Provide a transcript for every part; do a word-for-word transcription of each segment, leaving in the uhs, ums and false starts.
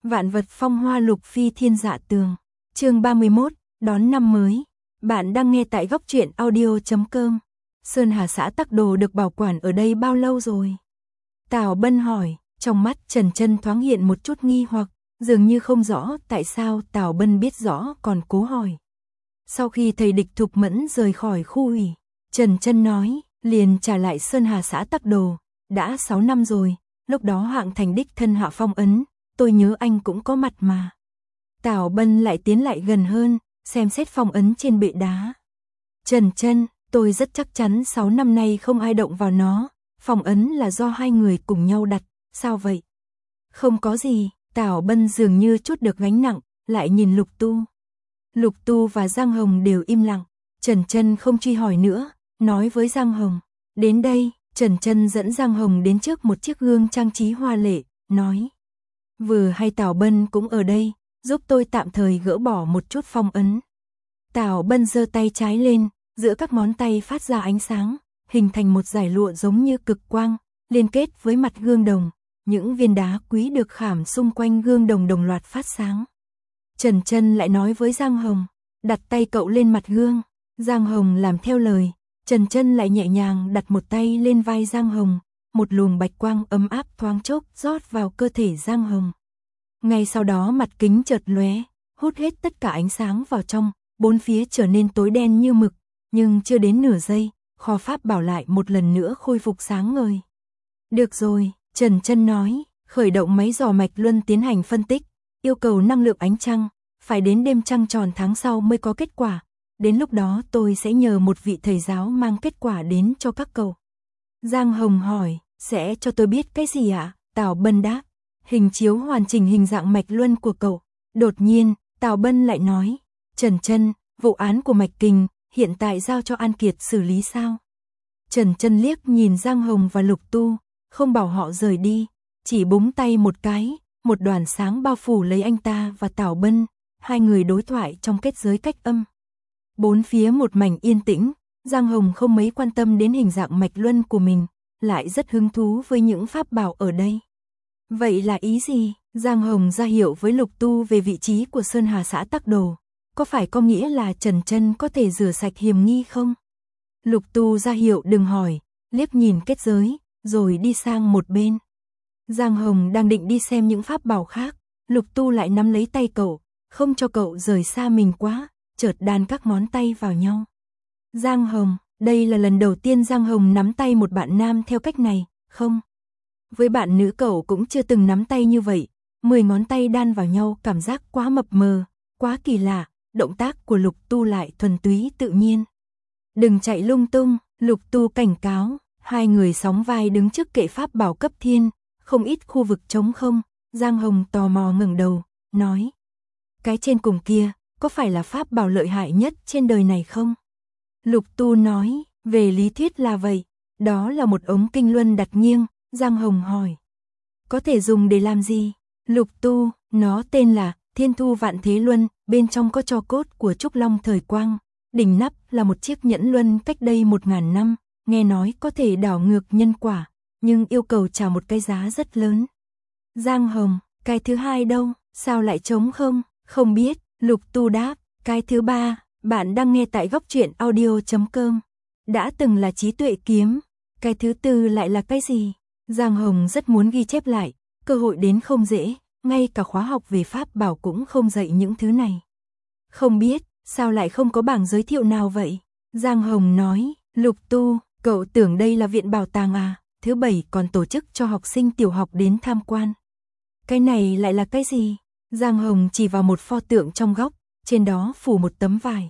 Vạn vật phong hoa lục phi thiên dạ tường. Chương ba mươi mốt, đón năm mới. Bạn đang nghe tại góc truyện audio chấm com. Sơn Hà xã Tắc Đồ được bảo quản ở đây bao lâu rồi? Tào Bân hỏi, trong mắt Trần Chân thoáng hiện một chút nghi hoặc, dường như không rõ tại sao Tào Bân biết rõ còn cố hỏi. Sau khi thầy địch Thục Mẫn rời khỏi khu ủy, Trần Chân nói, liền trả lại Sơn Hà xã Tắc Đồ, đã sáu năm rồi, lúc đó Hạng Thành đích thân hạ phong ấn, tôi nhớ anh cũng có mặt mà. Tào Bân lại tiến lại gần hơn, xem xét phong ấn trên bệ đá. Trần Chân, tôi rất chắc chắn sáu năm nay không ai động vào nó, phong ấn là do hai người cùng nhau đặt, sao vậy? Không có gì, Tào Bân dường như chút được gánh nặng, lại nhìn Lục Tu. Lục Tu và Giang Hồng đều im lặng, Trần Chân không truy hỏi nữa, nói với Giang Hồng. Đến đây, Trần Chân dẫn Giang Hồng đến trước một chiếc gương trang trí hoa lệ, nói. Vừa hay Tào Bân cũng ở đây, giúp tôi tạm thời gỡ bỏ một chút phong ấn. Tào Bân giơ tay trái lên, giữa các ngón tay phát ra ánh sáng, hình thành một dải lụa giống như cực quang, liên kết với mặt gương đồng. Những viên đá quý được khảm xung quanh gương đồng đồng loạt phát sáng. Trần Chân lại nói với Giang Hồng, đặt tay cậu lên mặt gương. Giang Hồng làm theo lời, Trần Chân lại nhẹ nhàng đặt một tay lên vai Giang Hồng, một luồng bạch quang ấm áp thoáng chốc rót vào cơ thể Giang Hồng. Ngay sau đó mặt kính chợt lóe, hút hết tất cả ánh sáng vào trong, bốn phía trở nên tối đen như mực, nhưng chưa đến nửa giây, kho pháp bảo lại một lần nữa khôi phục sáng ngời. Được rồi, Trần Chân nói, khởi động máy dò mạch luân tiến hành phân tích, yêu cầu năng lượng ánh trăng, phải đến đêm trăng tròn tháng sau mới có kết quả. Đến lúc đó tôi sẽ nhờ một vị thầy giáo mang kết quả đến cho các cậu. Giang Hồng hỏi, sẽ cho tôi biết cái gì ạ? À? Tào Bân đáp, hình chiếu hoàn chỉnh hình dạng mạch luân của cậu. Đột nhiên, Tào Bân lại nói, Trần Chân, vụ án của Mạch Kình, hiện tại giao cho An Kiệt xử lý sao? Trần Chân liếc nhìn Giang Hồng và Lục Tu, không bảo họ rời đi, chỉ búng tay một cái, một đoàn sáng bao phủ lấy anh ta và Tào Bân, hai người đối thoại trong kết giới cách âm. Bốn phía một mảnh yên tĩnh, Giang Hồng không mấy quan tâm đến hình dạng mạch luân của mình, lại rất hứng thú với những pháp bảo ở đây. Vậy là ý gì? Giang Hồng ra hiệu với Lục Tu về vị trí của Sơn Hà xã Tắc Đồ, có phải có nghĩa là Trần Chân có thể rửa sạch hiểm nghi không? Lục Tu ra hiệu đừng hỏi, liếc nhìn kết giới, rồi đi sang một bên. Giang Hồng đang định đi xem những pháp bảo khác, Lục Tu lại nắm lấy tay cậu, không cho cậu rời xa mình quá, chợt đan các ngón tay vào nhau. Giang Hồng, đây là lần đầu tiên Giang Hồng nắm tay một bạn nam theo cách này, không? Với bạn nữ cậu cũng chưa từng nắm tay như vậy, mười ngón tay đan vào nhau cảm giác quá mập mờ, quá kỳ lạ, động tác của Lục Tu lại thuần túy tự nhiên. Đừng chạy lung tung, Lục Tu cảnh cáo, hai người sóng vai đứng trước kệ pháp bảo cấp thiên, không ít khu vực trống không, Giang Hồng tò mò ngẩng đầu, nói. Cái trên cùng kia, có phải là pháp bảo lợi hại nhất trên đời này không? Lục Tu nói, về lý thuyết là vậy, đó là một ống kinh luân đặt nghiêng, Giang Hồng hỏi. Có thể dùng để làm gì? Lục Tu, nó tên là Thiên Thu Vạn Thế Luân, bên trong có tro cốt của Trúc Long thời quang, đỉnh nắp là một chiếc nhẫn luân cách đây một ngàn năm, nghe nói có thể đảo ngược nhân quả, nhưng yêu cầu trả một cái giá rất lớn. Giang Hồng, cái thứ hai đâu, sao lại trống không? Không biết, Lục Tu đáp, cái thứ ba, bạn đang nghe tại góc truyện audio chấm com. Đã từng là trí tuệ kiếm, cái thứ tư lại là cái gì? Giang Hồng rất muốn ghi chép lại, cơ hội đến không dễ, ngay cả khóa học về pháp bảo cũng không dạy những thứ này. Không biết, sao lại không có bảng giới thiệu nào vậy? Giang Hồng nói, Lục Tu, cậu tưởng đây là viện bảo tàng à? Thứ bảy còn tổ chức cho học sinh tiểu học đến tham quan. Cái này lại là cái gì? Giang Hồng chỉ vào một pho tượng trong góc, trên đó phủ một tấm vải.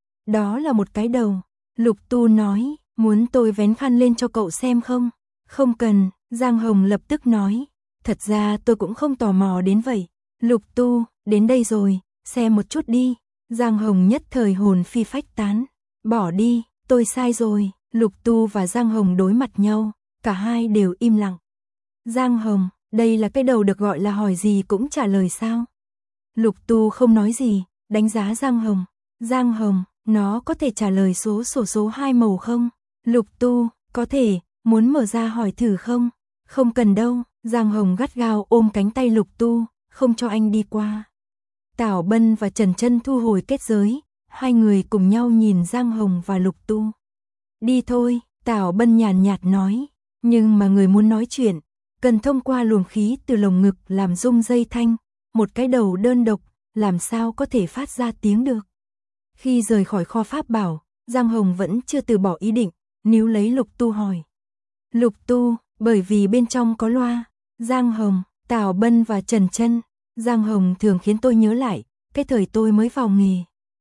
Đó là một cái đầu. Lục Tu nói, muốn tôi vén khăn lên cho cậu xem không? Không cần, Giang Hồng lập tức nói. Thật ra tôi cũng không tò mò đến vậy. Lục Tu, đến đây rồi, xem một chút đi. Giang Hồng nhất thời hồn phi phách tán. Bỏ đi, tôi sai rồi. Lục Tu và Giang Hồng đối mặt nhau, cả hai đều im lặng. Giang Hồng, đây là cái đầu được gọi là hỏi gì cũng trả lời sao? Lục Tu không nói gì, đánh giá Giang Hồng. Giang Hồng, nó có thể trả lời số sổ số hai màu không? Lục Tu, có thể, muốn mở ra hỏi thử không? Không cần đâu. Giang Hồng gắt gao ôm cánh tay Lục Tu, không cho anh đi qua. Tảo Bân và Trần Chân thu hồi kết giới, hai người cùng nhau nhìn Giang Hồng và Lục Tu. Đi thôi, Tảo Bân nhàn nhạt nói, nhưng mà người muốn nói chuyện, cần thông qua luồng khí từ lồng ngực làm rung dây thanh, một cái đầu đơn độc, làm sao có thể phát ra tiếng được. Khi rời khỏi kho pháp bảo, Giang Hồng vẫn chưa từ bỏ ý định, níu lấy Lục Tu hỏi. Lục Tu, bởi vì bên trong có loa. Giang Hồng, Tảo Bân và Trần Chân. Giang Hồng thường khiến tôi nhớ lại, cái thời tôi mới vào nghề.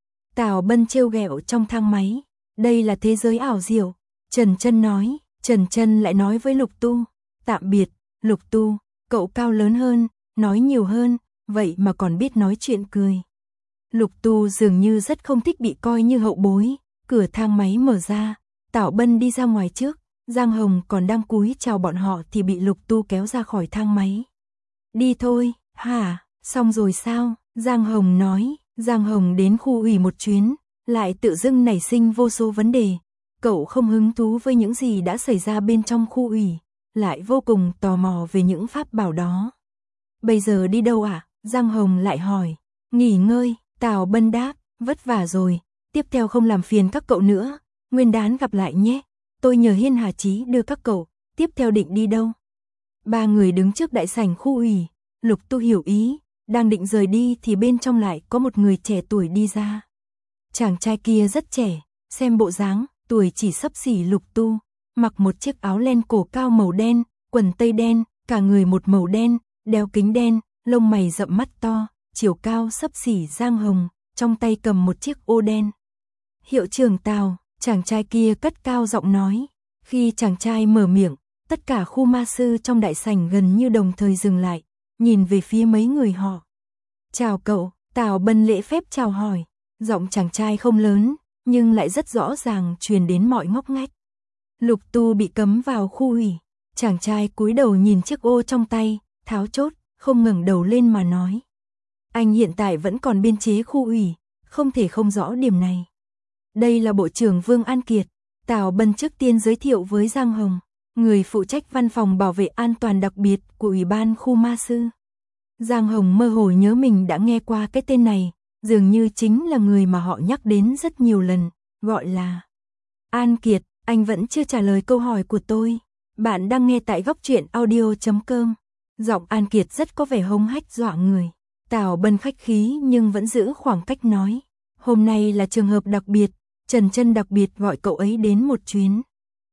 Tảo Bân trêu ghẹo trong thang máy, đây là thế giới ảo diệu. Trần Chân nói, Trần Chân lại nói với Lục Tu, tạm biệt, Lục Tu, cậu cao lớn hơn, nói nhiều hơn, vậy mà còn biết nói chuyện cười. Lục Tu dường như rất không thích bị coi như hậu bối, cửa thang máy mở ra, Tảo Bân đi ra ngoài trước, Giang Hồng còn đang cúi chào bọn họ thì bị Lục Tu kéo ra khỏi thang máy. Đi thôi, hả, xong rồi sao? Giang Hồng nói, Giang Hồng đến khu ủy một chuyến, lại tự dưng nảy sinh vô số vấn đề. Cậu không hứng thú với những gì đã xảy ra bên trong khu ủy, lại vô cùng tò mò về những pháp bảo đó. Bây giờ đi đâu ạ? À? Giang Hồng lại hỏi. Nghỉ ngơi, Tảo Bân đáp, vất vả rồi, tiếp theo không làm phiền các cậu nữa, nguyên đán gặp lại nhé. Tôi nhờ Hiên Hà Chí đưa các cậu, tiếp theo định đi đâu? Ba người đứng trước đại sảnh khu ủy, Lục Tu hiểu ý, đang định rời đi thì bên trong lại có một người trẻ tuổi đi ra. Chàng trai kia rất trẻ, xem bộ dáng, tuổi chỉ xấp xỉ Lục Tu, mặc một chiếc áo len cổ cao màu đen, quần tây đen, cả người một màu đen, đeo kính đen, lông mày rậm mắt to, chiều cao xấp xỉ Giang Hồng, trong tay cầm một chiếc ô đen. Hiệu trưởng Tào, chàng trai kia cất cao giọng nói. Khi chàng trai mở miệng, tất cả khu ma sư trong đại sảnh gần như đồng thời dừng lại, nhìn về phía mấy người họ. Chào cậu, Tảo Bân lễ phép chào hỏi, giọng chàng trai không lớn, nhưng lại rất rõ ràng truyền đến mọi ngóc ngách. Lục Tu bị cấm vào khu ủy, chàng trai cúi đầu nhìn chiếc ô trong tay, tháo chốt, không ngẩng đầu lên mà nói. Anh hiện tại vẫn còn biên chế khu ủy, không thể không rõ điểm này. Đây là Bộ trưởng Vương An Kiệt, Tảo Bân trước tiên giới thiệu với Giang Hồng, người phụ trách văn phòng bảo vệ an toàn đặc biệt của Ủy ban khu ma sư. Giang Hồng mơ hồ nhớ mình đã nghe qua cái tên này, dường như chính là người mà họ nhắc đến rất nhiều lần, gọi là An Kiệt. Anh vẫn chưa trả lời câu hỏi của tôi. Bạn đang nghe tại góc truyện audio chấm com. Giọng An Kiệt rất có vẻ hống hách dọa người. Tảo Bân khách khí nhưng vẫn giữ khoảng cách nói. Hôm nay là trường hợp đặc biệt, Trần Chân đặc biệt gọi cậu ấy đến một chuyến.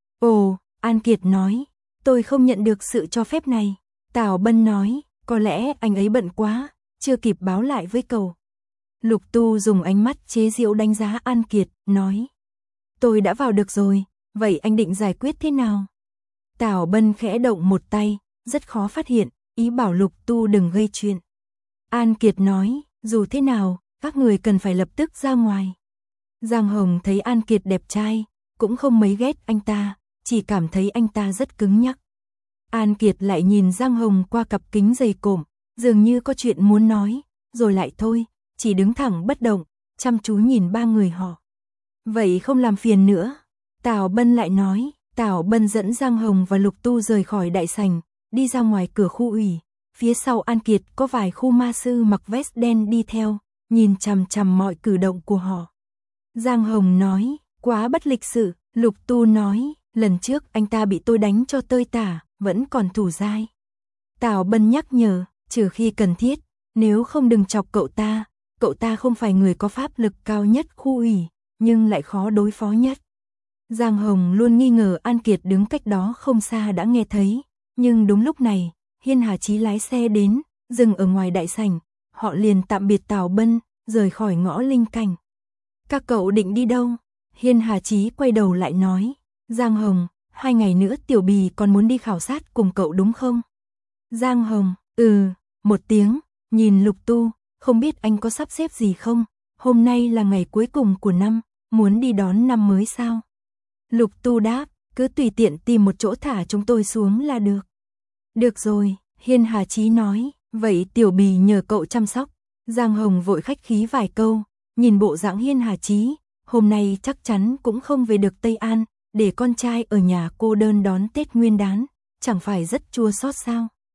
Ồ, An Kiệt nói, tôi không nhận được sự cho phép này. Tảo Bân nói, có lẽ anh ấy bận quá, chưa kịp báo lại với cậu. Lục Tu dùng ánh mắt chế giễu đánh giá An Kiệt, nói. Tôi đã vào được rồi, vậy anh định giải quyết thế nào? Tảo Bân khẽ động một tay, rất khó phát hiện, ý bảo Lục Tu đừng gây chuyện. An Kiệt nói, dù thế nào, các người cần phải lập tức ra ngoài. Giang Hồng thấy An Kiệt đẹp trai, cũng không mấy ghét anh ta, chỉ cảm thấy anh ta rất cứng nhắc. An Kiệt lại nhìn Giang Hồng qua cặp kính dày cộm, dường như có chuyện muốn nói, rồi lại thôi, chỉ đứng thẳng bất động, chăm chú nhìn ba người họ. Vậy không làm phiền nữa. Tảo Bân lại nói. Tảo Bân dẫn Giang Hồng và Lục Tu rời khỏi đại sảnh, đi ra ngoài cửa khu ủy. Phía sau An Kiệt có vài khu ma sư mặc vest đen đi theo, nhìn chằm chằm mọi cử động của họ. Giang Hồng nói, quá bất lịch sự. Lục Tu nói, lần trước anh ta bị tôi đánh cho tơi tả, vẫn còn thủ dai. Tảo Bân nhắc nhở, trừ khi cần thiết, nếu không đừng chọc cậu ta. Cậu ta không phải người có pháp lực cao nhất khu ủy, nhưng lại khó đối phó nhất. Giang Hồng luôn nghi ngờ An Kiệt đứng cách đó không xa đã nghe thấy, nhưng đúng lúc này, Hiên Hà Chí lái xe đến, dừng ở ngoài đại sảnh, họ liền tạm biệt Tảo Bân, rời khỏi ngõ linh cảnh. Các cậu định đi đâu? Hiên Hà Chí quay đầu lại nói, Giang Hồng, hai ngày nữa Tiểu Bì còn muốn đi khảo sát cùng cậu đúng không? Giang Hồng, ừ, một tiếng, nhìn Lục Tu, không biết anh có sắp xếp gì không? Hôm nay là ngày cuối cùng của năm, muốn đi đón năm mới sao? Lục Tu đáp, cứ tùy tiện tìm một chỗ thả chúng tôi xuống là được. Được rồi, Hiên Hà Chí nói, vậy Tiểu Bì nhờ cậu chăm sóc. Giang Hồng vội khách khí vài câu, nhìn bộ dạng Hiên Hà Chí, hôm nay chắc chắn cũng không về được Tây An, để con trai ở nhà cô đơn đón Tết Nguyên đán, chẳng phải rất chua xót sao?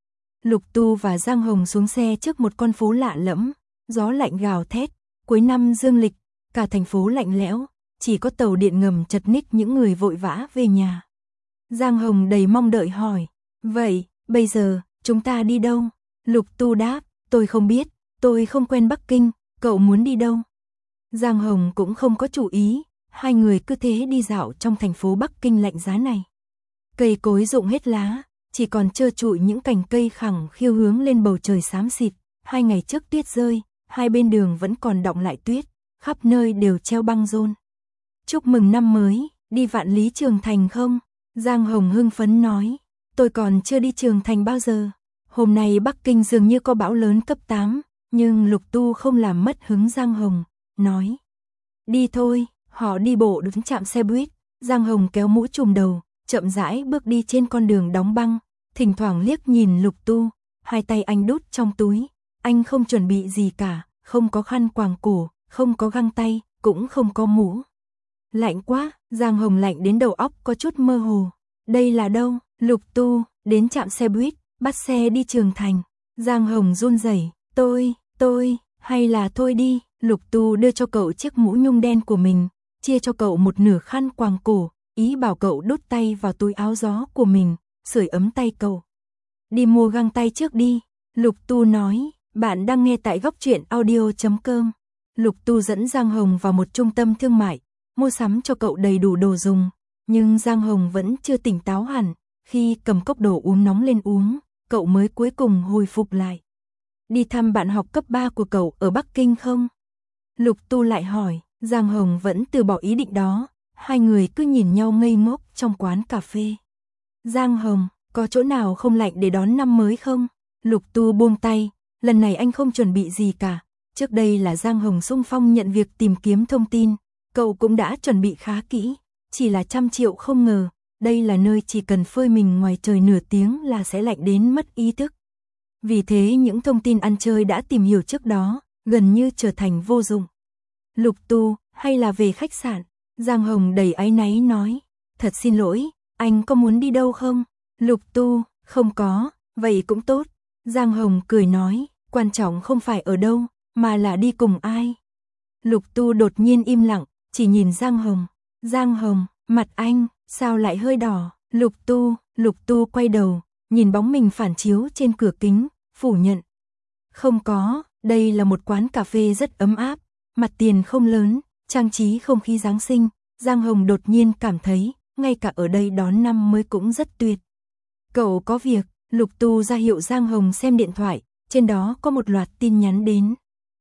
Lục Tu và Giang Hồng xuống xe trước một con phố lạ lẫm, gió lạnh gào thét, cuối năm dương lịch, cả thành phố lạnh lẽo, chỉ có tàu điện ngầm chật ních những người vội vã về nhà. Giang Hồng đầy mong đợi hỏi, vậy, bây giờ, chúng ta đi đâu? Lục Tu đáp, tôi không biết, tôi không quen Bắc Kinh, cậu muốn đi đâu? Giang Hồng cũng không có chủ ý, hai người cứ thế đi dạo trong thành phố Bắc Kinh lạnh giá này. Cây cối rụng hết lá, chỉ còn trơ trụi những cành cây khẳng khiu hướng lên bầu trời xám xịt. Hai ngày trước tuyết rơi, hai bên đường vẫn còn đọng lại tuyết, khắp nơi đều treo băng rôn. Chúc mừng năm mới, đi Vạn Lý Trường Thành không? Giang Hồng hưng phấn nói, tôi còn chưa đi Trường Thành bao giờ. Hôm nay Bắc Kinh dường như có bão lớn cấp tám, nhưng Lục Tu không làm mất hứng Giang Hồng, nói, đi thôi. Họ đi bộ đến trạm xe buýt, Giang Hồng kéo mũ trùm đầu, chậm rãi bước đi trên con đường đóng băng, thỉnh thoảng liếc nhìn Lục Tu, hai tay anh đút trong túi, anh không chuẩn bị gì cả, không có khăn quàng cổ, không có găng tay, cũng không có mũ. Lạnh quá, Giang Hồng lạnh đến đầu óc có chút mơ hồ. Đây là đâu? Lục Tu, đến trạm xe buýt, bắt xe đi Trường Thành. Giang Hồng run rẩy, tôi, tôi, hay là thôi đi. Lục Tu đưa cho cậu chiếc mũ nhung đen của mình, chia cho cậu một nửa khăn quàng cổ, ý bảo cậu đút tay vào túi áo gió của mình, sưởi ấm tay cậu. Đi mua găng tay trước đi, Lục Tu nói, bạn đang nghe tại góc truyện audio chấm com. Lục Tu dẫn Giang Hồng vào một trung tâm thương mại, mua sắm cho cậu đầy đủ đồ dùng, nhưng Giang Hồng vẫn chưa tỉnh táo hẳn, khi cầm cốc đồ uống nóng lên uống, cậu mới cuối cùng hồi phục lại. Đi thăm bạn học cấp ba của cậu ở Bắc Kinh không? Lục Tu lại hỏi, Giang Hồng vẫn từ bỏ ý định đó, hai người cứ nhìn nhau ngây ngốc trong quán cà phê. Giang Hồng, có chỗ nào không lạnh để đón năm mới không? Lục Tu buông tay, lần này anh không chuẩn bị gì cả. Trước đây là Giang Hồng xung phong nhận việc tìm kiếm thông tin, cậu cũng đã chuẩn bị khá kỹ, chỉ là trăm triệu không ngờ, đây là nơi chỉ cần phơi mình ngoài trời nửa tiếng là sẽ lạnh đến mất ý thức. Vì thế những thông tin ăn chơi đã tìm hiểu trước đó, gần như trở thành vô dụng. Lục Tu, hay là về khách sạn? Giang Hồng đầy áy náy nói, thật xin lỗi, anh có muốn đi đâu không? Lục Tu, không có, vậy cũng tốt. Giang Hồng cười nói, quan trọng không phải ở đâu, mà là đi cùng ai. Lục Tu đột nhiên im lặng, chỉ nhìn Giang Hồng. Giang Hồng, mặt anh, sao lại hơi đỏ? Lục Tu, Lục Tu quay đầu, nhìn bóng mình phản chiếu trên cửa kính, phủ nhận. Không có, đây là một quán cà phê rất ấm áp, mặt tiền không lớn, trang trí không khí Giáng sinh. Giang Hồng đột nhiên cảm thấy, ngay cả ở đây đón năm mới cũng rất tuyệt. Cậu có việc? Lục Tu ra hiệu Giang Hồng xem điện thoại, trên đó có một loạt tin nhắn đến.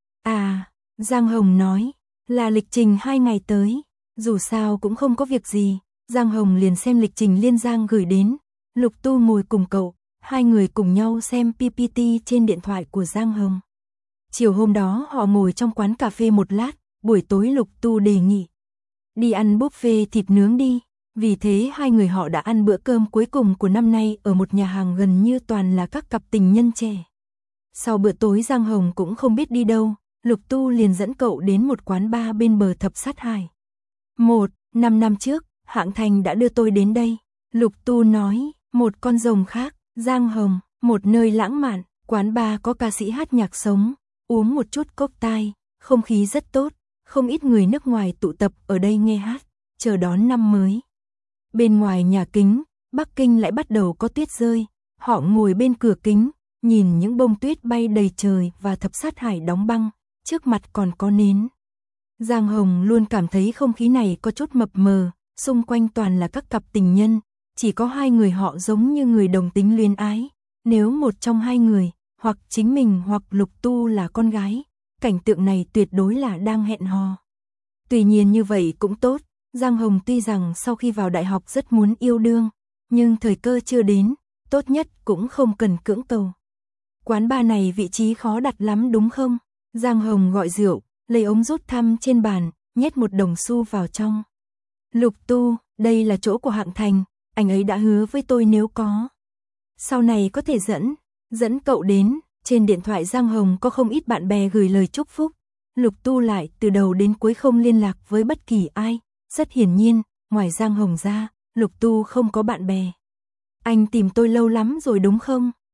À, Giang Hồng nói, là lịch trình hai ngày tới, dù sao cũng không có việc gì. Giang Hồng liền xem lịch trình Liên Giang gửi đến. Lục Tu ngồi cùng cậu, hai người cùng nhau xem pê pê tê trên điện thoại của Giang Hồng. Chiều hôm đó họ ngồi trong quán cà phê một lát, buổi tối Lục Tu đề nghị đi ăn buffet thịt nướng đi. Vì thế hai người họ đã ăn bữa cơm cuối cùng của năm nay ở một nhà hàng gần như toàn là các cặp tình nhân trẻ. Sau bữa tối Giang Hồng cũng không biết đi đâu, Lục Tu liền dẫn cậu đến một quán bar bên bờ thập sát hải. Một, năm năm trước, Hạng Thành đã đưa tôi đến đây. Lục Tu nói, một con rồng khác, Giang Hồng, một nơi lãng mạn, quán bar có ca sĩ hát nhạc sống, uống một chút cocktail, không khí rất tốt, không ít người nước ngoài tụ tập ở đây nghe hát, chờ đón năm mới. Bên ngoài nhà kính, Bắc Kinh lại bắt đầu có tuyết rơi, họ ngồi bên cửa kính, nhìn những bông tuyết bay đầy trời và thập sát hải đóng băng, trước mặt còn có nến. Giang Hồng luôn cảm thấy không khí này có chút mập mờ, xung quanh toàn là các cặp tình nhân, chỉ có hai người họ giống như người đồng tính luyến ái. Nếu một trong hai người, hoặc chính mình hoặc Lục Tu là con gái, cảnh tượng này tuyệt đối là đang hẹn hò. Tuy nhiên như vậy cũng tốt, Giang Hồng tuy rằng sau khi vào đại học rất muốn yêu đương, nhưng thời cơ chưa đến, tốt nhất cũng không cần cưỡng cầu. Quán bar này vị trí khó đặt lắm đúng không? Giang Hồng gọi rượu, lấy ống rút thăm trên bàn, nhét một đồng xu vào trong. Lục Tu, đây là chỗ của Hạng Thành, anh ấy đã hứa với tôi nếu có sau này có thể dẫn, dẫn cậu đến. Trên điện thoại Giang Hồng có không ít bạn bè gửi lời chúc phúc. Lục Tu lại từ đầu đến cuối không liên lạc với bất kỳ ai. Rất hiển nhiên, ngoài Giang Hồng ra, Lục Tu không có bạn bè. Anh tìm tôi lâu lắm rồi đúng không?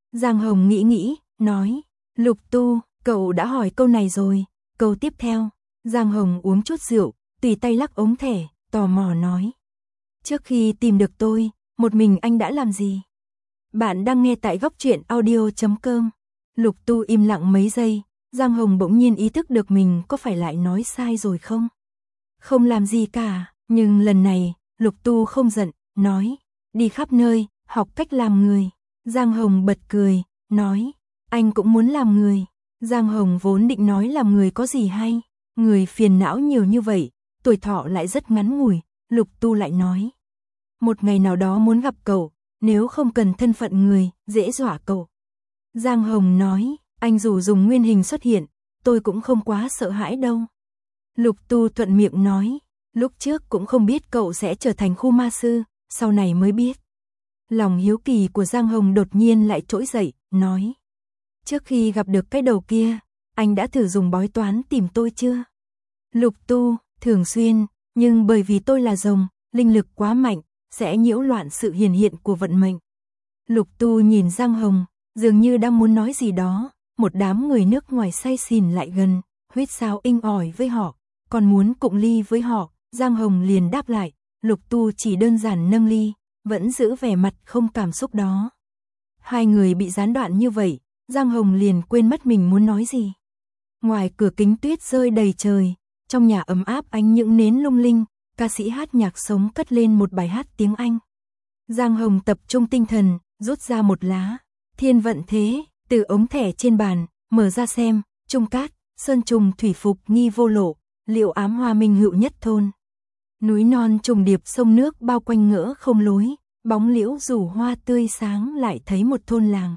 Giang Hồng nghĩ nghĩ, nói, Lục Tu, cậu đã hỏi câu này rồi, câu tiếp theo. Giang Hồng uống chút rượu, tùy tay lắc ống thẻ, tò mò nói. Trước khi tìm được tôi, một mình anh đã làm gì? Bạn đang nghe tại góc truyện audio chấm com. Lục Tu im lặng mấy giây, Giang Hồng bỗng nhiên ý thức được mình có phải lại nói sai rồi không? Không làm gì cả, nhưng lần này, Lục Tu không giận, nói, đi khắp nơi, học cách làm người. Giang Hồng bật cười, nói, anh cũng muốn làm người. Giang Hồng vốn định nói làm người có gì hay, người phiền não nhiều như vậy, tuổi thọ lại rất ngắn ngủi. Lục Tu lại nói, một ngày nào đó muốn gặp cậu, nếu không cần thân phận người, dễ dọa cậu. Giang Hồng nói, anh dù dùng nguyên hình xuất hiện, tôi cũng không quá sợ hãi đâu. Lục Tu thuận miệng nói, lúc trước cũng không biết cậu sẽ trở thành khu ma sư, sau này mới biết. Lòng hiếu kỳ của Giang Hồng đột nhiên lại trỗi dậy, nói, trước khi gặp được cái đầu kia, anh đã thử dùng bói toán tìm tôi chưa? Lục Tu, thường xuyên, nhưng bởi vì tôi là rồng, linh lực quá mạnh, sẽ nhiễu loạn sự hiển hiện của vận mệnh. Lục Tu nhìn Giang Hồng, dường như đang muốn nói gì đó, một đám người nước ngoài say xỉn lại gần, huýt sáo inh ỏi với họ, còn muốn cụng ly với họ. Giang Hồng liền đáp lại, Lục Tu chỉ đơn giản nâng ly, vẫn giữ vẻ mặt không cảm xúc đó. Hai người bị gián đoạn như vậy, Giang Hồng liền quên mất mình muốn nói gì. Ngoài cửa kính tuyết rơi đầy trời, trong nhà ấm áp ánh những nến lung linh, ca sĩ hát nhạc sống cất lên một bài hát tiếng Anh. Giang Hồng tập trung tinh thần, rút ra một lá Thiên Vận Thế, từ ống thẻ trên bàn, mở ra xem, Trung Cát, sơn trùng thủy phục nghi vô lộ, liệu ám hoa minh hữu nhất thôn. Núi non trùng điệp sông nước bao quanh ngỡ không lối, bóng liễu rủ hoa tươi sáng lại thấy một thôn làng.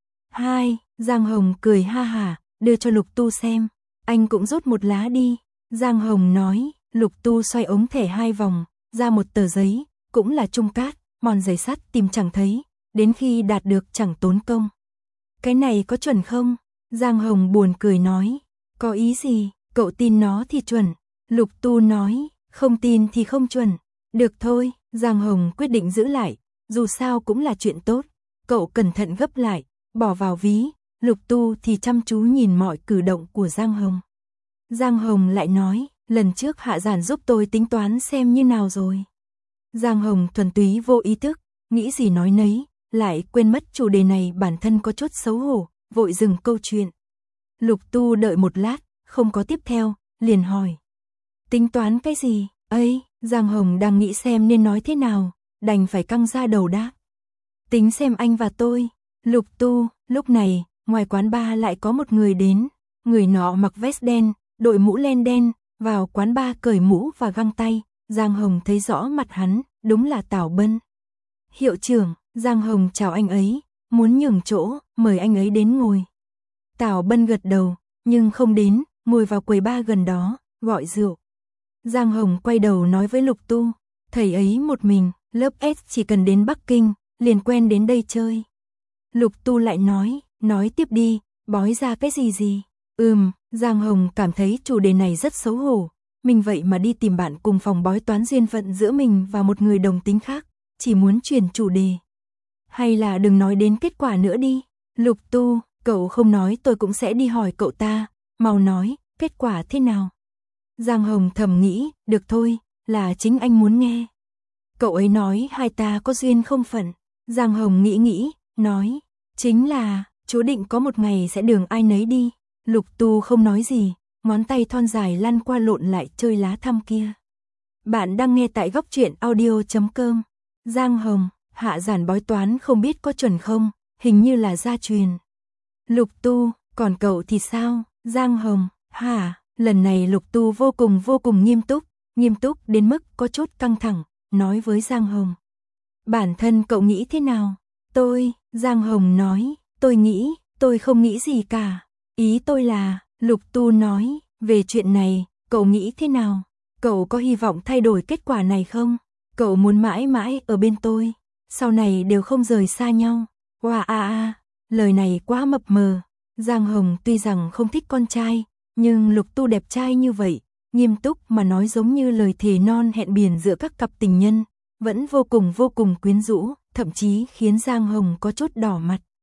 Hai, Giang Hồng cười ha hả, đưa cho Lục Tu xem, anh cũng rút một lá đi. Giang Hồng nói, Lục Tu xoay ống thẻ hai vòng, ra một tờ giấy, cũng là Trung Cát, mòn giấy sắt tìm chẳng thấy, đến khi đạt được chẳng tốn công. Cái này có chuẩn không? Giang Hồng buồn cười nói, có ý gì, cậu tin nó thì chuẩn. Lục Tu nói, không tin thì không chuẩn. Được thôi, Giang Hồng quyết định giữ lại, dù sao cũng là chuyện tốt. Cậu cẩn thận gấp lại, bỏ vào ví. Lục Tu thì chăm chú nhìn mọi cử động của Giang Hồng. Giang Hồng lại nói, lần trước Hạ Giản giúp tôi tính toán xem như nào rồi. Giang Hồng thuần túy vô ý thức, nghĩ gì nói nấy, lại quên mất chủ đề này bản thân có chút xấu hổ, vội dừng câu chuyện. Lục Tu đợi một lát, không có tiếp theo, liền hỏi. Tính toán cái gì? Ấy, Giang Hồng đang nghĩ xem nên nói thế nào, đành phải căng ra đầu đáp. Tính xem anh và tôi. Lục Tu, lúc này, ngoài quán bar lại có một người đến, người nọ mặc vest đen, đội mũ len đen, vào quán bar cởi mũ và găng tay. Giang Hồng thấy rõ mặt hắn, đúng là Tào Bân. Hiệu trưởng, Giang Hồng chào anh ấy, muốn nhường chỗ, mời anh ấy đến ngồi. Tào Bân gật đầu, nhưng không đến, ngồi vào quầy bar gần đó, gọi rượu. Giang Hồng quay đầu nói với Lục Tu, thầy ấy một mình, lớp S chỉ cần đến Bắc Kinh, liền quen đến đây chơi. Lục Tu lại nói, nói tiếp đi, bói ra cái gì gì. Ừm, Giang Hồng cảm thấy chủ đề này rất xấu hổ, mình vậy mà đi tìm bạn cùng phòng bói toán duyên phận giữa mình và một người đồng tính khác, chỉ muốn chuyển chủ đề. Hay là đừng nói đến kết quả nữa đi. Lục Tu, cậu không nói tôi cũng sẽ đi hỏi cậu ta, mau nói, kết quả thế nào? Giang Hồng thầm nghĩ, được thôi, là chính anh muốn nghe. Cậu ấy nói hai ta có duyên không phận. Giang Hồng nghĩ nghĩ, nói, chính là, chú định có một ngày sẽ đường ai nấy đi. Lục Tu không nói gì, ngón tay thon dài lăn qua lộn lại chơi lá thăm kia. Bạn đang nghe tại góc truyện audio chấm com. Giang Hồng, Hạ Giản bói toán không biết có chuẩn không, hình như là gia truyền. Lục Tu, còn cậu thì sao? Giang Hồng, hả? Lần này Lục Tu vô cùng vô cùng nghiêm túc, nghiêm túc đến mức có chút căng thẳng, nói với Giang Hồng. Bản thân cậu nghĩ thế nào? Tôi, Giang Hồng nói, tôi nghĩ, tôi không nghĩ gì cả. Ý tôi là, Lục Tu nói, về chuyện này, cậu nghĩ thế nào? Cậu có hy vọng thay đổi kết quả này không? Cậu muốn mãi mãi ở bên tôi, sau này đều không rời xa nhau. Wow a a, lời này quá mập mờ. Giang Hồng tuy rằng không thích con trai, nhưng Lục Tu đẹp trai như vậy, nghiêm túc mà nói giống như lời thề non hẹn biển giữa các cặp tình nhân, vẫn vô cùng vô cùng quyến rũ, thậm chí khiến Giang Hồng có chút đỏ mặt.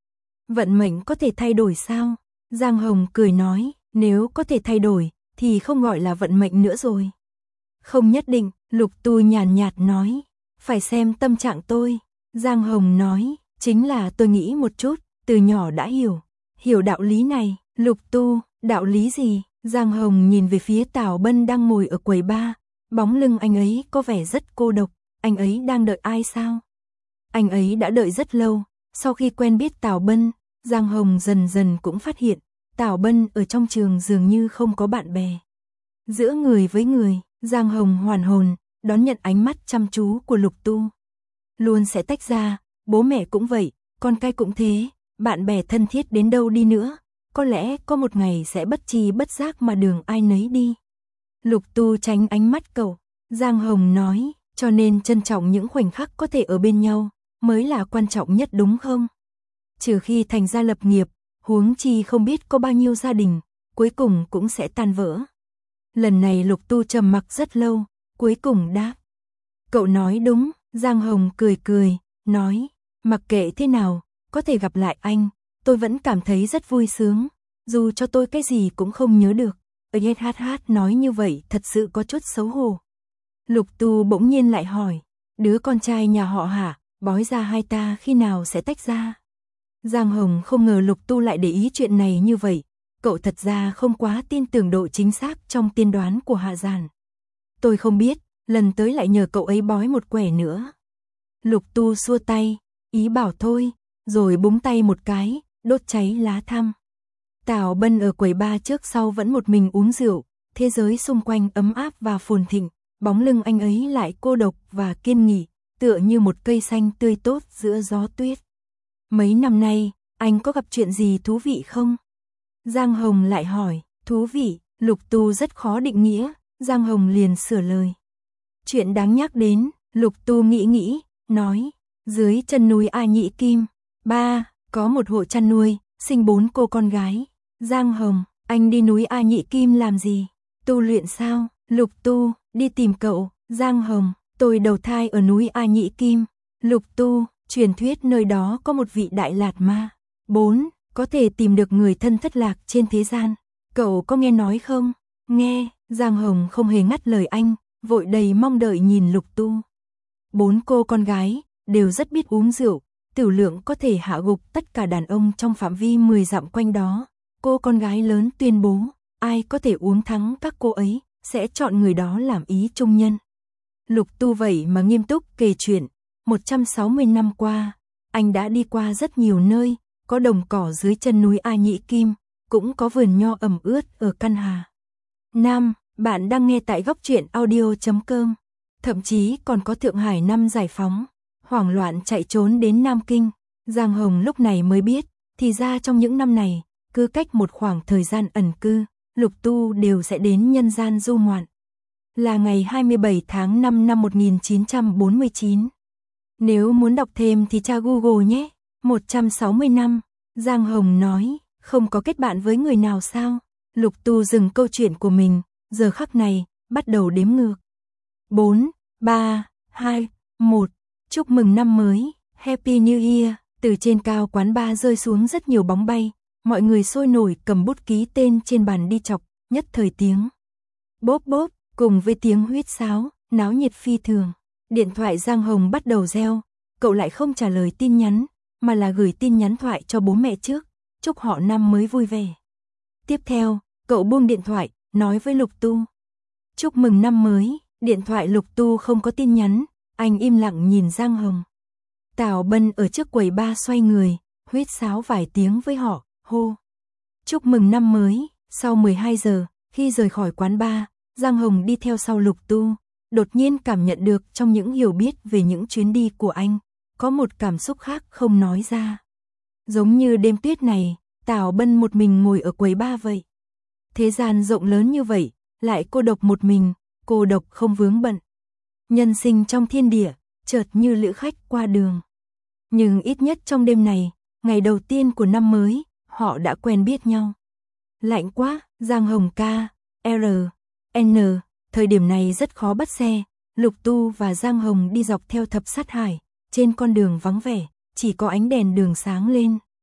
Vận mệnh có thể thay đổi sao? Giang Hồng cười nói, nếu có thể thay đổi, thì không gọi là vận mệnh nữa rồi. Không nhất định, Lục Tu nhàn nhạt nói, phải xem tâm trạng tôi. Giang Hồng nói, chính là tôi nghĩ một chút, từ nhỏ đã hiểu, hiểu đạo lý này. Lục Tu, đạo lý gì? Giang Hồng nhìn về phía Tào Bân đang ngồi ở quầy bar, bóng lưng anh ấy có vẻ rất cô độc, anh ấy đang đợi ai sao? Anh ấy đã đợi rất lâu, sau khi quen biết Tào Bân, Giang Hồng dần dần cũng phát hiện, Tào Bân ở trong trường dường như không có bạn bè. Giữa người với người, Giang Hồng hoàn hồn, đón nhận ánh mắt chăm chú của Lục Tu. Luôn sẽ tách ra, bố mẹ cũng vậy, con cái cũng thế, bạn bè thân thiết đến đâu đi nữa, có lẽ có một ngày sẽ bất tri bất giác mà đường ai nấy đi. Lục Tu tránh ánh mắt cậu, Giang Hồng nói, cho nên trân trọng những khoảnh khắc có thể ở bên nhau, mới là quan trọng nhất đúng không? Trừ khi thành gia lập nghiệp, huống chi không biết có bao nhiêu gia đình, cuối cùng cũng sẽ tan vỡ. Lần này Lục Tu trầm mặc rất lâu, cuối cùng đáp. Cậu nói đúng, Giang Hồng cười cười, nói, mặc kệ thế nào, có thể gặp lại anh, tôi vẫn cảm thấy rất vui sướng, dù cho tôi cái gì cũng không nhớ được. Ê hát hát nói như vậy thật sự có chút xấu hổ. Lục Tu bỗng nhiên lại hỏi, đứa con trai nhà họ hả, bói ra hai ta khi nào sẽ tách ra? Giang Hồng không ngờ Lục Tu lại để ý chuyện này như vậy, cậu thật ra không quá tin tưởng độ chính xác trong tiên đoán của Hạ Giản. Tôi không biết, lần tới lại nhờ cậu ấy bói một quẻ nữa. Lục Tu xua tay, ý bảo thôi, rồi búng tay một cái, đốt cháy lá thăm. Tào Bân ở quầy bar trước sau vẫn một mình uống rượu, thế giới xung quanh ấm áp và phồn thịnh, bóng lưng anh ấy lại cô độc và kiên nghị, tựa như một cây xanh tươi tốt giữa gió tuyết. Mấy năm nay, anh có gặp chuyện gì thú vị không? Giang Hồng lại hỏi, thú vị, Lục Tu rất khó định nghĩa, Giang Hồng liền sửa lời. Chuyện đáng nhắc đến, Lục Tu nghĩ nghĩ, nói, dưới chân núi A Nhĩ Kim, ba, có một hộ chăn nuôi, sinh bốn cô con gái. Giang Hồng, anh đi núi A Nhĩ Kim làm gì? Tu luyện sao? Lục Tu, đi tìm cậu. Giang Hồng, tôi đầu thai ở núi A Nhĩ Kim. Lục Tu, truyền thuyết nơi đó có một vị đại lạt ma. bốn. Có thể tìm được người thân thất lạc trên thế gian. Cậu có nghe nói không? Nghe, Giang Hồng không hề ngắt lời anh, vội đầy mong đợi nhìn Lục Tu. Bốn cô con gái, đều rất biết uống rượu, tiểu lượng có thể hạ gục tất cả đàn ông trong phạm vi mười dặm quanh đó. Cô con gái lớn tuyên bố, ai có thể uống thắng các cô ấy, sẽ chọn người đó làm ý trung nhân. Lục Tu vậy mà nghiêm túc kể chuyện, một trăm sáu mươi năm qua, anh đã đi qua rất nhiều nơi, có đồng cỏ dưới chân núi A Nhĩ Kim, cũng có vườn nho ẩm ướt ở Căn Hà. Nam, bạn đang nghe tại góc truyện audio chấm com, thậm chí còn có Thượng Hải năm giải phóng, hoảng loạn chạy trốn đến Nam Kinh. Giang Hồng lúc này mới biết, thì ra trong những năm này, cứ cách một khoảng thời gian ẩn cư, Lục Tu đều sẽ đến nhân gian du ngoạn. Là ngày hai mươi bảy tháng năm năm một nghìn chín trăm bốn mươi chín. Nếu muốn đọc thêm thì tra Google nhé. một trăm sáu mươi năm, Giang Hồng nói, không có kết bạn với người nào sao? Lục Tu dừng câu chuyện của mình, giờ khắc này, bắt đầu đếm ngược. bốn, ba, hai, một, chúc mừng năm mới, Happy New Year. Từ trên cao quán bar rơi xuống rất nhiều bóng bay, mọi người sôi nổi cầm bút ký tên trên bàn đi chọc, nhất thời tiếng bốp bốp, cùng với tiếng huýt sáo, náo nhiệt phi thường. Điện thoại Giang Hồng bắt đầu reo, cậu lại không trả lời tin nhắn, mà là gửi tin nhắn thoại cho bố mẹ trước, chúc họ năm mới vui vẻ. Tiếp theo, cậu buông điện thoại, nói với Lục Tu. Chúc mừng năm mới, điện thoại Lục Tu không có tin nhắn, anh im lặng nhìn Giang Hồng. Tào Bân ở trước quầy bar xoay người, huýt sáo vài tiếng với họ, hô. Chúc mừng năm mới, sau mười hai giờ, khi rời khỏi quán bar, Giang Hồng đi theo sau Lục Tu, đột nhiên cảm nhận được trong những hiểu biết về những chuyến đi của anh, có một cảm xúc khác không nói ra. Giống như đêm tuyết này, Tào Bân một mình ngồi ở quầy bar vậy. Thế gian rộng lớn như vậy, lại cô độc một mình, cô độc không vướng bận. Nhân sinh trong thiên địa, chợt như lữ khách qua đường. Nhưng ít nhất trong đêm này, ngày đầu tiên của năm mới, họ đã quen biết nhau. Lạnh quá, Giang Hồng ca, R, N, thời điểm này rất khó bắt xe, Lục Tu và Giang Hồng đi dọc theo thập sát hải, trên con đường vắng vẻ, chỉ có ánh đèn đường sáng lên.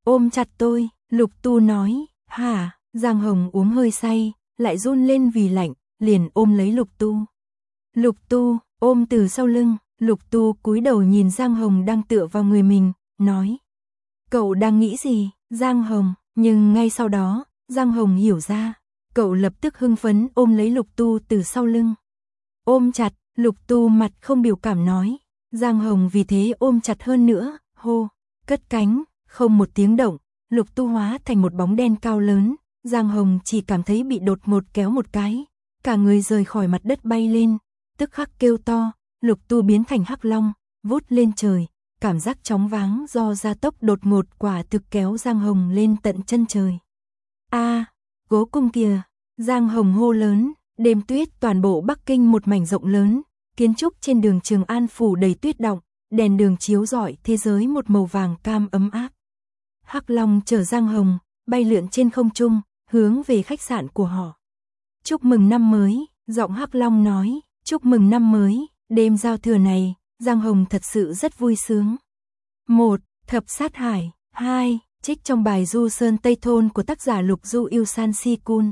ôm chặt tôi, Lục Tu nói, hả, Giang Hồng uống hơi say, lại run lên vì lạnh, liền ôm lấy Lục Tu. Lục Tu, ôm từ sau lưng, Lục Tu cúi đầu nhìn Giang Hồng đang tựa vào người mình, nói. Cậu đang nghĩ gì, Giang Hồng, nhưng ngay sau đó, Giang Hồng hiểu ra, cậu lập tức hưng phấn ôm lấy Lục Tu từ sau lưng. Ôm chặt, Lục Tu mặt không biểu cảm nói, Giang Hồng vì thế ôm chặt hơn nữa, hô, cất cánh, không một tiếng động, Lục Tu hóa thành một bóng đen cao lớn, Giang Hồng chỉ cảm thấy bị đột ngột kéo một cái, cả người rời khỏi mặt đất bay lên, tức khắc kêu to, Lục Tu biến thành hắc long, vút lên trời, cảm giác chóng váng do gia tốc đột ngột quả thực kéo Giang Hồng lên tận chân trời. A, à, Cố Cung kìa, Giang Hồng hô lớn, đêm tuyết toàn bộ Bắc Kinh một mảnh rộng lớn, kiến trúc trên đường Trường An phủ đầy tuyết đọng, đèn đường chiếu rọi thế giới một màu vàng cam ấm áp. Hắc Long chở Giang Hồng, bay lượn trên không trung, hướng về khách sạn của họ. Chúc mừng năm mới, giọng Hắc Long nói, chúc mừng năm mới, đêm giao thừa này, Giang Hồng thật sự rất vui sướng. một. Thập sát hải. hai. Trích trong bài Du Sơn Tây Thôn của tác giả Lục Du Yêu San Si Kun.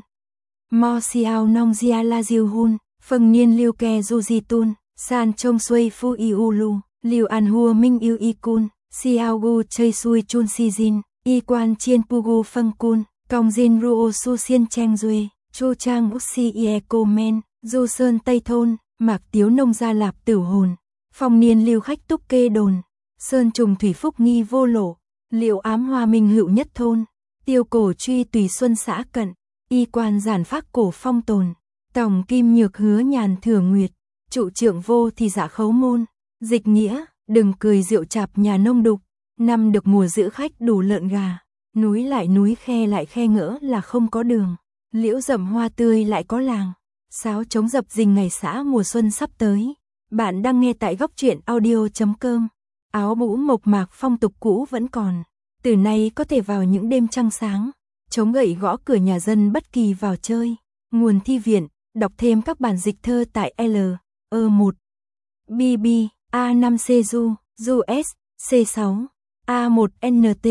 Mo Xiao Nong Jia La Diu Hun, Phầng Niên Liu Ke Du Di Tun, San Chong Sui Phu Iu Lu, Liu An Hua Minh Yêu Y Kun, Xiao Gu Chei Sui Chun Si Jin, Y Quan Chien Pugu Phâng Kun, Cong Jin Ruo Su Xiên Cheng Duy, Chu Trang Uxi Ie Cô Men, Du Sơn Tây Thôn, Mạc Tiếu Nông Gia Lạp Tử Hồn, Phong Niên Lưu Khách Túc Kê Đồn, Sơn Trùng Thủy Phúc Nghi Vô Lộ, Liệu Ám Hoa Minh Hữu Nhất Thôn, Tiêu Cổ Truy Tùy Xuân Xã Cận, Y Quan Giản Phác Cổ Phong Tồn, Tổng Kim Nhược Hứa Nhàn Thừa Nguyệt, Trụ Trượng Vô Thì Dạ Khấu Môn, Dịch Nghĩa, Đừng Cười Rượu Chạp Nhà Nông Đục, Năm được mùa giữ khách đủ lợn gà, Núi lại núi khe lại khe ngỡ là không có đường, Liễu rậm hoa tươi lại có làng, Sáo trống dập dình ngày xã mùa xuân sắp tới. Bạn đang nghe tại góc truyện audio chấm com. Áo mũ mộc mạc phong tục cũ vẫn còn, từ nay có thể vào những đêm trăng sáng, chống gậy gõ cửa nhà dân bất kỳ vào chơi. Nguồn thi viện, đọc thêm các bản dịch thơ tại L, E một, B B, A năm C Du, Du S, C sáu, A một N T,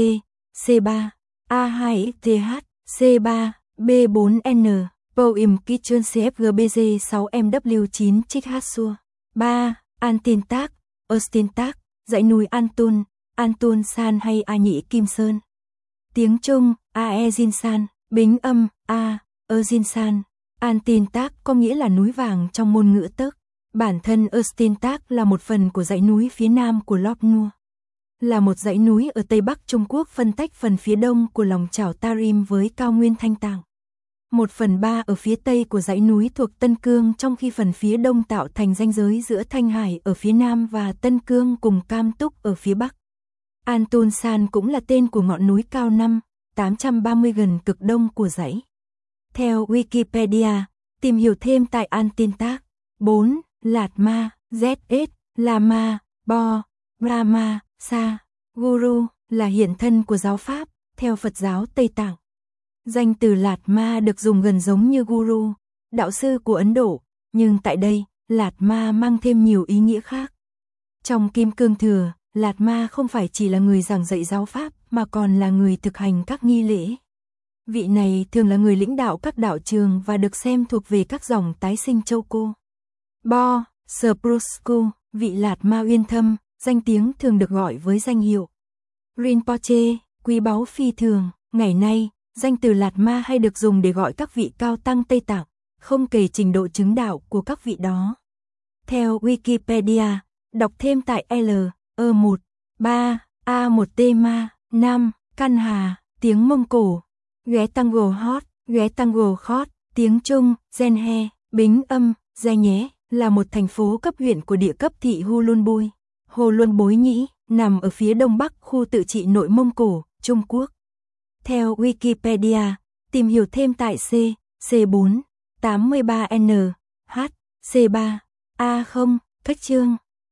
C ba, A hai T H, C ba, B bốn N, Poem Kitchen C F G B G sáu M W chín Trích Hát Xua. ba. An Tin Tác, Austin Tác, dãy núi An Tun, An Tun San hay A Nhĩ Kim Sơn. Tiếng Trung, A E Jin San, Bính âm, A, E Jin San. An Tin Tác có nghĩa là núi vàng trong ngôn ngữ Tấc. Bản thân Austin Tác là một phần của dãy núi phía nam của Lop Nua. Là một dãy núi ở Tây Bắc Trung Quốc phân tách phần phía đông của lòng chảo Tarim với cao nguyên Thanh Tạng. Một phần ba ở phía tây của dãy núi thuộc Tân Cương, trong khi phần phía đông tạo thành ranh giới giữa Thanh Hải ở phía nam và Tân Cương cùng Cam Túc ở phía bắc. An Tun San cũng là tên của ngọn núi cao năm tám trăm ba mươi gần cực đông của dãy. Theo Wikipedia, tìm hiểu thêm tại An Tin Tác. bốn. Lạt Ma, Z S, Lama, Bo, Brahma, Sa, Guru là hiện thân của giáo Pháp, theo Phật giáo Tây Tạng. Danh từ Lạt Ma được dùng gần giống như Guru, đạo sư của Ấn Độ, nhưng tại đây, Lạt Ma mang thêm nhiều ý nghĩa khác. Trong Kim Cương Thừa, Lạt Ma không phải chỉ là người giảng dạy giáo Pháp mà còn là người thực hành các nghi lễ. Vị này thường là người lãnh đạo các đạo trường và được xem thuộc về các dòng tái sinh châu cô. Bo, Sprusku, vị Lạt Ma uyên thâm, danh tiếng thường được gọi với danh hiệu Rinpoche, quý báu phi thường. Ngày nay, danh từ Lạt Ma hay được dùng để gọi các vị cao tăng Tây Tạng, không kể trình độ chứng đạo của các vị đó. Theo Wikipedia, đọc thêm tại L, E một, ba, A một T Ma, năm, Căn Hà, tiếng Mông Cổ, ghé tango hot, ghé tango hot, tiếng Trung, Gen He, Bính âm, Gia Nhé, là một thành phố cấp huyện của địa cấp thị Hu Luân Bui, Hồ Luân Bối Nhĩ, nằm ở phía đông bắc khu tự trị Nội Mông Cổ, Trung Quốc. Theo Wikipedia, tìm hiểu thêm tại C, C bốn, tám mươi ba N, H, C ba, A không, Cách chương.